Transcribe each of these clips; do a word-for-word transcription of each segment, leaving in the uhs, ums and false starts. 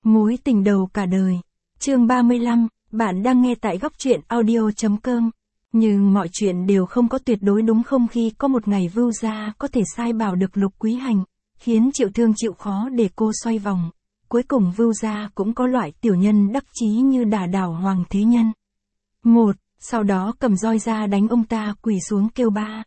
Mối tình đầu cả đời. Chương ba mươi lăm, bạn đang nghe tại góc truyện audio chấm com. Nhưng mọi chuyện đều không có tuyệt đối đúng không, khi có một ngày Vưu Gia có thể sai bảo được Lục Quý Hành, khiến Triệu Thương chịu khó để cô xoay vòng. Cuối cùng Vưu Gia cũng có loại tiểu nhân đắc chí như đả đảo Hoàng Thế Nhân. Một, sau đó cầm roi ra đánh ông ta quỳ xuống kêu ba.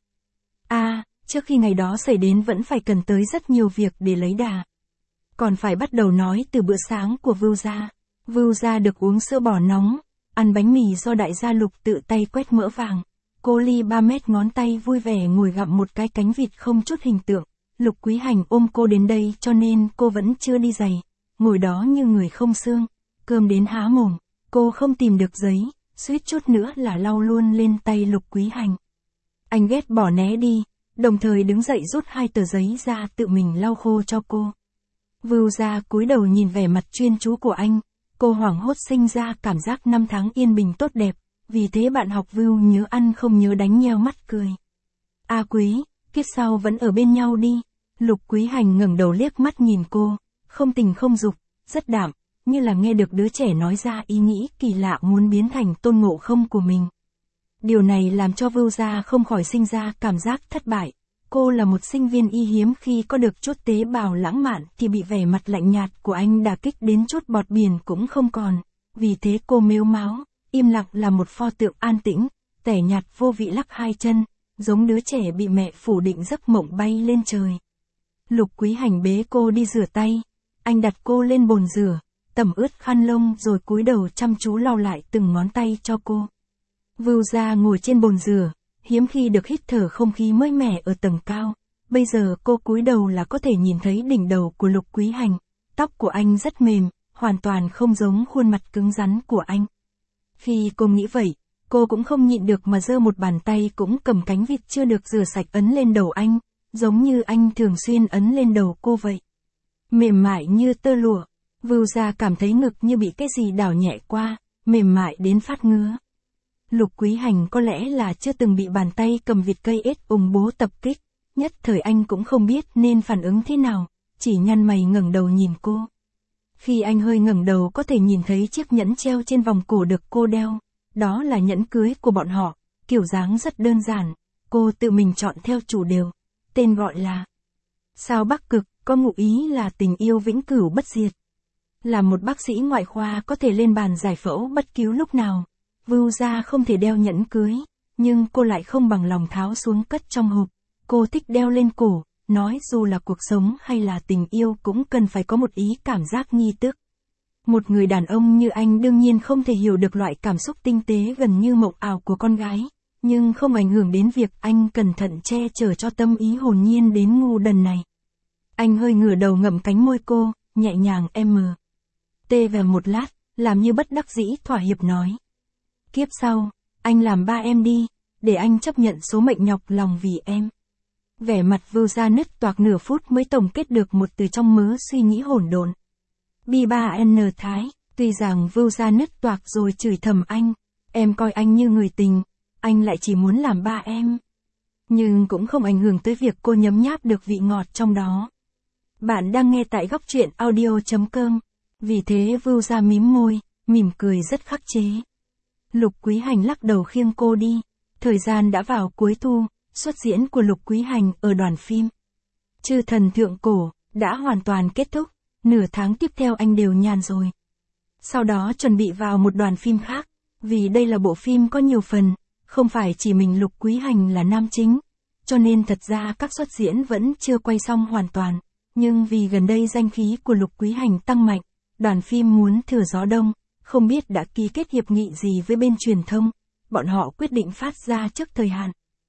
A, trước khi ngày đó xảy đến vẫn phải cần tới rất nhiều việc để lấy đà. Còn phải bắt đầu nói từ bữa sáng của Vưu Gia. Vưu Gia được uống sữa bò nóng, ăn bánh mì do đại gia Lục tự tay quét mỡ vàng. Cô Ly ba mét ngón tay vui vẻ ngồi gặm một cái cánh vịt không chút hình tượng. Lục Quý Hành ôm cô đến đây cho nên cô vẫn chưa đi giày, ngồi đó như người không xương. Cơm đến há mồm, cô không tìm được giấy, suýt chút nữa là lau luôn lên tay Lục Quý Hành. Anh ghét bỏ né đi, đồng thời đứng dậy rút hai tờ giấy ra tự mình lau khô cho cô. Vưu Gia cúi đầu nhìn vẻ mặt chuyên chú của anh, cô hoảng hốt sinh ra cảm giác năm tháng yên bình tốt đẹp, vì thế bạn học Vưu nhớ ăn không nhớ đánh nheo mắt cười. A Quý, kiếp sau vẫn ở bên nhau đi. Lục Quý Hành ngẩng đầu liếc mắt nhìn cô, không tình không dục, rất đạm, như là nghe được đứa trẻ nói ra ý nghĩ kỳ lạ muốn biến thành Tôn Ngộ Không của mình. Điều này làm cho Vưu Gia không khỏi sinh ra cảm giác thất bại. Cô là một sinh viên y hiếm, khi có được chút tế bào lãng mạn thì bị vẻ mặt lạnh nhạt của anh đả kích đến chút bọt biển cũng không còn. Vì thế cô mếu máo, im lặng là một pho tượng an tĩnh, tẻ nhạt vô vị lắc hai chân, giống đứa trẻ bị mẹ phủ định giấc mộng bay lên trời. Lục Quý Hành bế cô đi rửa tay. Anh đặt cô lên bồn rửa, tẩm ướt khăn lông rồi cúi đầu chăm chú lau lại từng ngón tay cho cô. Vưu Gia ngồi trên bồn rửa, hiếm khi được hít thở không khí mới mẻ ở tầng cao. Bây giờ cô cúi đầu là có thể nhìn thấy đỉnh đầu của Lục Quý Hành. Tóc của anh rất mềm, hoàn toàn không giống khuôn mặt cứng rắn của anh. Khi cô nghĩ vậy, cô cũng không nhịn được mà giơ một bàn tay cũng cầm cánh vịt chưa được rửa sạch ấn lên đầu anh, giống như anh thường xuyên ấn lên đầu cô vậy. Mềm mại như tơ lụa, Vưu Gia cảm thấy ngực như bị cái gì đảo nhẹ qua, mềm mại đến phát ngứa. Lục Quý Hành có lẽ là chưa từng bị bàn tay cầm vịt cây ếch ủng bố tập kích, nhất thời anh cũng không biết nên phản ứng thế nào, chỉ nhăn mày ngẩng đầu nhìn cô. Khi anh hơi ngẩng đầu có thể nhìn thấy chiếc nhẫn treo trên vòng cổ được cô đeo, đó là nhẫn cưới của bọn họ, kiểu dáng rất đơn giản, cô tự mình chọn theo chủ đều, tên gọi là Sao Bắc Cực, có ngụ ý là tình yêu vĩnh cửu bất diệt. Là một bác sĩ ngoại khoa có thể lên bàn giải phẫu bất cứ lúc nào. Vưu Gia không thể đeo nhẫn cưới, nhưng cô lại không bằng lòng tháo xuống cất trong hộp. Cô thích đeo lên cổ, nói dù là cuộc sống hay là tình yêu cũng cần phải có một ý cảm giác nghi thức. Một người đàn ông như anh đương nhiên không thể hiểu được loại cảm xúc tinh tế gần như mộng ảo của con gái, nhưng không ảnh hưởng đến việc anh cẩn thận che chở cho tâm ý hồn nhiên đến ngu đần này. Anh hơi ngửa đầu ngậm cánh môi cô, nhẹ nhàng em mờ. Tê về một lát, làm như bất đắc dĩ thỏa hiệp nói. Kiếp sau, anh làm ba em đi, để anh chấp nhận số mệnh nhọc lòng vì em. Vẻ mặt Vưu Gia nứt toạc nửa phút mới tổng kết được một từ trong mớ suy nghĩ hỗn độn. Bi ba N Thái, tuy rằng Vưu Gia nứt toạc rồi chửi thầm anh, em coi anh như người tình, anh lại chỉ muốn làm ba em. Nhưng cũng không ảnh hưởng tới việc cô nhấm nháp được vị ngọt trong đó. Bạn đang nghe tại góc truyện audio chấm com, vì thế Vưu Gia mím môi, mỉm cười rất khắc chế. Lục Quý Hành lắc đầu khiêng cô đi. Thời gian đã vào cuối thu, xuất diễn của Lục Quý Hành ở đoàn phim Chư Thần Thượng Cổ đã hoàn toàn kết thúc, nửa tháng tiếp theo anh đều nhàn rồi. Sau đó chuẩn bị vào một đoàn phim khác, vì đây là bộ phim có nhiều phần, không phải chỉ mình Lục Quý Hành là nam chính, cho nên thật ra các xuất diễn vẫn chưa quay xong hoàn toàn, nhưng vì gần đây danh khí của Lục Quý Hành tăng mạnh, đoàn phim muốn thừa gió đông. Không biết đã ký kết hiệp nghị gì với bên truyền thông, bọn họ quyết định phát ra trước thời hạn.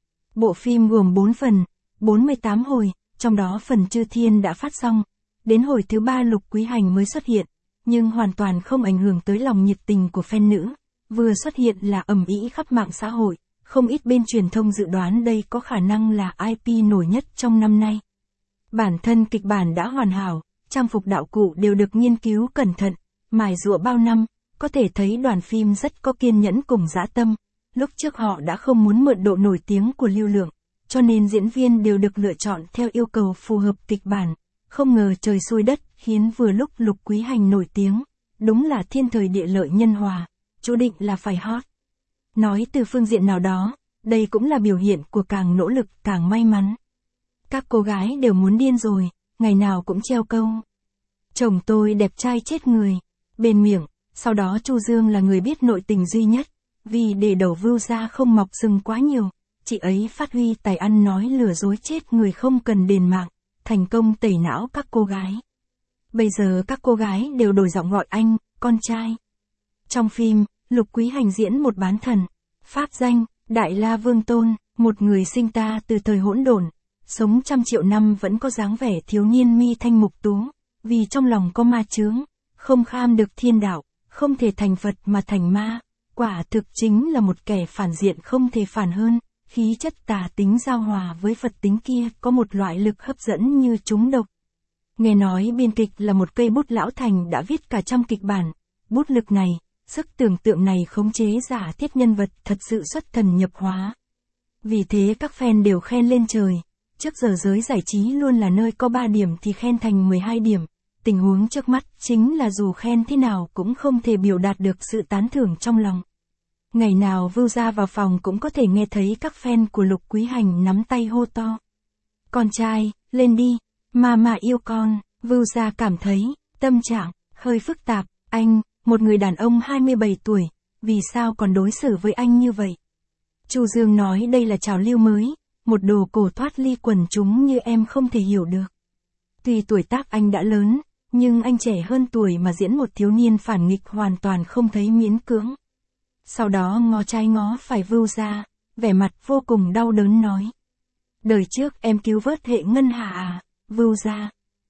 Bộ phim gồm bốn phần, bốn mươi tám hồi, trong đó phần Chư Thiên đã phát xong. Đến hồi thứ ba Lục Quý Hành mới xuất hiện, nhưng hoàn toàn không ảnh hưởng tới lòng nhiệt tình của fan nữ. Vừa xuất hiện là ầm ĩ khắp mạng xã hội, không ít bên truyền thông dự đoán đây có khả năng là i pê nổi nhất trong năm nay. Bản thân kịch bản đã hoàn hảo, trang phục đạo cụ đều được nghiên cứu cẩn thận, mài dũa bao năm. Có thể thấy đoàn phim rất có kiên nhẫn cùng dã tâm. Lúc trước họ đã không muốn mượn độ nổi tiếng của Lưu Lượng, cho nên diễn viên đều được lựa chọn theo yêu cầu phù hợp kịch bản, Không ngờ trời xui đất, khiến vừa lúc Lục Quý Hành nổi tiếng. Đúng là thiên thời địa lợi nhân hòa, chú định là phải hot. Nói từ phương diện nào đó, đây cũng là biểu hiện của càng nỗ lực càng may mắn. Các cô gái đều muốn điên rồi, ngày nào cũng treo câu. Chồng tôi đẹp trai chết người, bên miệng, sau đó Chu Dương là người biết nội tình duy nhất. Vì để đầu Vưu Gia không mọc rừng quá nhiều, chị ấy phát huy tài ăn nói lừa dối chết người không cần đền mạng, thành công tẩy não các cô gái. Bây giờ các cô gái đều đổi giọng gọi anh, con trai. Trong phim, Lục Quý Hành diễn một bán thần, pháp danh, Đại La Vương Tôn, một người sinh ta từ thời hỗn độn, sống trăm triệu năm vẫn có dáng vẻ thiếu niên mi thanh mục tú, vì trong lòng có ma chướng, không kham được thiên đạo, không thể thành Phật mà thành ma, quả thực chính là một kẻ phản diện không thể phản hơn, khí chất tà tính giao hòa với Phật tính kia có một loại lực hấp dẫn như trúng độc. Nghe nói biên kịch là một cây bút lão thành đã viết cả trăm kịch bản, bút lực này, sức tưởng tượng này khống chế giả thiết nhân vật thật sự xuất thần nhập hóa. Vì thế các fan đều khen lên trời, trước giờ giới giải trí luôn là nơi có ba điểm thì khen thành mười hai điểm, tình huống trước mắt chính là dù khen thế nào cũng không thể biểu đạt được sự tán thưởng trong lòng. Ngày nào Vưu Gia vào phòng cũng có thể nghe thấy các fan của Lục Quý Hành nắm tay hô to. Con trai, lên đi, mama yêu con. Vưu Gia cảm thấy, tâm trạng, hơi phức tạp, anh, một người đàn ông hai mươi bảy tuổi, vì sao còn đối xử với anh như vậy? Chu Dương nói đây là trào lưu mới, một đồ cổ thoát ly quần chúng như em không thể hiểu được. Tuy tuổi tác anh đã lớn, nhưng anh trẻ hơn tuổi mà diễn một thiếu niên phản nghịch hoàn toàn không thấy miễn cưỡng. Sau đó ngó trái ngó phải Vưu Gia, vẻ mặt vô cùng đau đớn nói. Đời trước em cứu vớt hệ ngân hà à, Vưu Gia.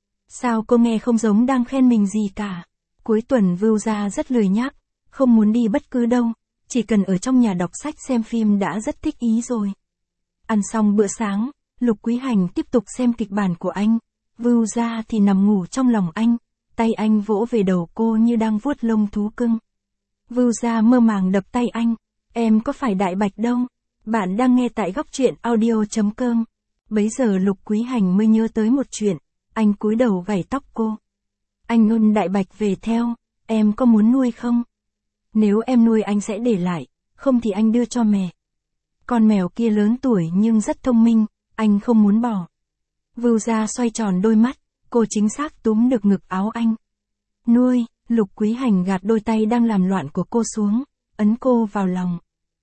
Sao cô nghe không giống đang khen mình gì cả. Cuối tuần Vưu Gia rất lười nhác, không muốn đi bất cứ đâu, chỉ cần ở trong nhà đọc sách xem phim đã rất thích ý rồi. Ăn xong bữa sáng, Lục Quý Hành tiếp tục xem kịch bản của anh, Vưu Gia thì nằm ngủ trong lòng anh, tay anh vỗ về đầu cô như đang vuốt lông thú cưng. Vưu Gia mơ màng đập tay anh, em có phải Đại Bạch đâu, bạn đang nghe tại góc truyện audio chấm com. Bấy giờ Lục Quý Hành mới nhớ tới một chuyện, anh cúi đầu gảy tóc cô. Anh ôn Đại Bạch về theo, em có muốn nuôi không? Nếu em nuôi anh sẽ để lại, không thì anh đưa cho mẹ. Con mèo kia lớn tuổi nhưng rất thông minh, anh không muốn bỏ. Vưu Gia xoay tròn đôi mắt, cô chính xác túm được ngực áo anh. Nuôi, Lục Quý Hành gạt đôi tay đang làm loạn của cô xuống, ấn cô vào lòng.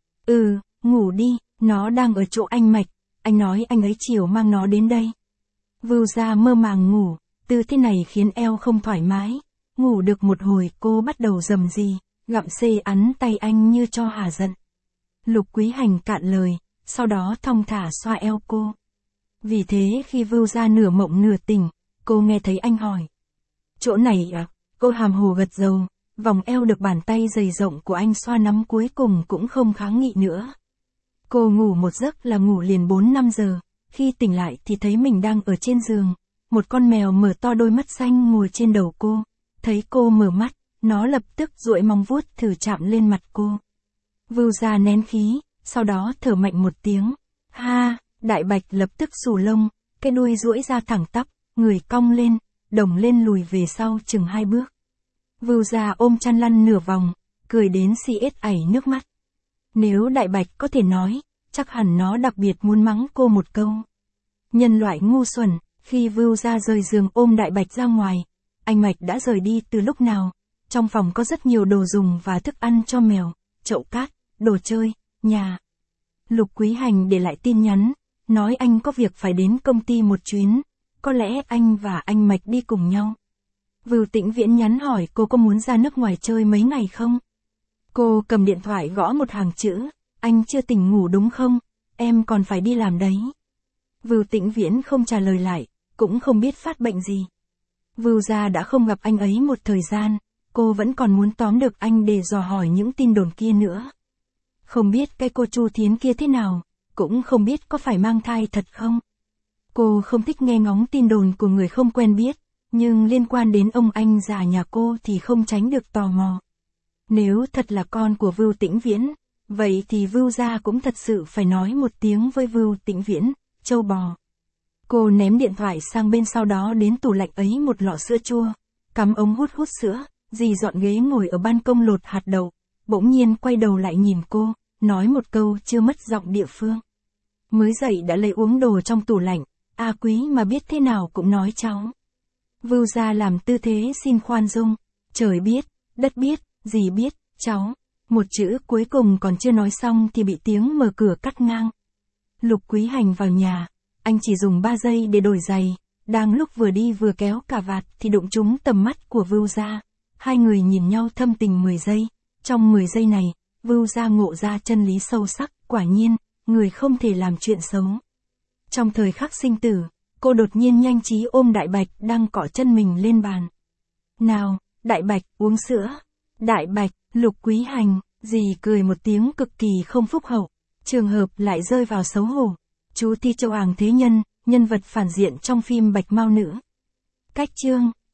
Ừ, ngủ đi, nó đang ở chỗ anh Mạch, anh nói anh ấy chiều mang nó đến đây. Vưu Gia mơ màng ngủ, tư thế này khiến eo không thoải mái. Ngủ được một hồi cô bắt đầu rầm rì, gặm xê ắn tay anh như cho hả giận. Lục Quý Hành cạn lời, sau đó thong thả xoa eo cô. Vì thế khi Vưu Gia nửa mộng nửa tỉnh, cô nghe thấy anh hỏi. Chỗ này à? Cô hàm hồ gật đầu, vòng eo được bàn tay dày rộng của anh xoa nắm cuối cùng cũng không kháng nghị nữa. Cô ngủ một giấc là ngủ liền bốn năm giờ, khi tỉnh lại thì thấy mình đang ở trên giường. Một con mèo mở to đôi mắt xanh ngồi trên đầu cô, thấy cô mở mắt, nó lập tức duỗi móng vuốt thử chạm lên mặt cô. Vưu Gia nén khí, sau đó thở mạnh một tiếng. Ha, Đại Bạch lập tức xù lông, cái đuôi duỗi ra thẳng tắp, người cong lên, đồng lên lùi về sau chừng hai bước. Vưu Gia ôm chăn lăn nửa vòng, cười đến si ết ảy nước mắt. Nếu Đại Bạch có thể nói, chắc hẳn nó đặc biệt muốn mắng cô một câu. Nhân loại ngu xuẩn, khi Vưu Gia rời giường ôm Đại Bạch ra ngoài, anh Mạch đã rời đi từ lúc nào. Trong phòng có rất nhiều đồ dùng và thức ăn cho mèo, chậu cát, đồ chơi, nhà. Lục Quý Hành để lại tin nhắn, nói anh có việc phải đến công ty một chuyến, có lẽ anh và anh Mạch đi cùng nhau. Vưu Tĩnh Viễn nhắn hỏi cô có muốn ra nước ngoài chơi mấy ngày không? Cô cầm điện thoại gõ một hàng chữ, anh chưa tỉnh ngủ đúng không? Em còn phải đi làm đấy. Vưu Tĩnh Viễn không trả lời lại, cũng không biết phát bệnh gì. Vưu Gia đã không gặp anh ấy một thời gian, cô vẫn còn muốn tóm được anh để dò hỏi những tin đồn kia nữa. Không biết cái cô Chu Thiến kia thế nào, cũng không biết có phải mang thai thật không. Cô không thích nghe ngóng tin đồn của người không quen biết, nhưng liên quan đến ông anh già nhà cô thì không tránh được tò mò. Nếu thật là con của Vưu Tĩnh Viễn, vậy thì Vưu Gia cũng thật sự phải nói một tiếng với Vưu Tĩnh Viễn, châu bò. Cô ném điện thoại sang bên, sau đó đến tủ lạnh ấy một lọ sữa chua, cắm ống hút hút sữa, dì dọn ghế ngồi ở ban công lột hạt đậu, bỗng nhiên quay đầu lại nhìn cô, nói một câu chưa mất giọng địa phương. Mới dậy đã lấy uống đồ trong tủ lạnh, A Quý mà biết thế nào cũng nói cháu. Vưu Gia làm tư thế xin khoan dung, trời biết, đất biết, dì biết, cháu. Một chữ cuối cùng còn chưa nói xong thì bị tiếng mở cửa cắt ngang. Lục Quý Hành vào nhà, anh chỉ dùng ba giây để đổi giày, đang lúc vừa đi vừa kéo cà vạt thì đụng trúng tầm mắt của Vưu Gia. Hai người nhìn nhau thâm tình mười giây, trong mười giây này, Vưu Gia ngộ ra chân lý sâu sắc, quả nhiên, người không thể làm chuyện xấu. Trong thời khắc sinh tử, cô đột nhiên nhanh trí ôm Đại Bạch đang cọ chân mình lên bàn. Nào, Đại Bạch, uống sữa. Đại Bạch, Lục Quý Hành, dì cười một tiếng cực kỳ không phúc hậu. Trường hợp lại rơi vào xấu hổ. Chú Ti Châu Àng Thế Nhân, nhân vật phản diện trong phim Bạch Mao Nữ. Cách chương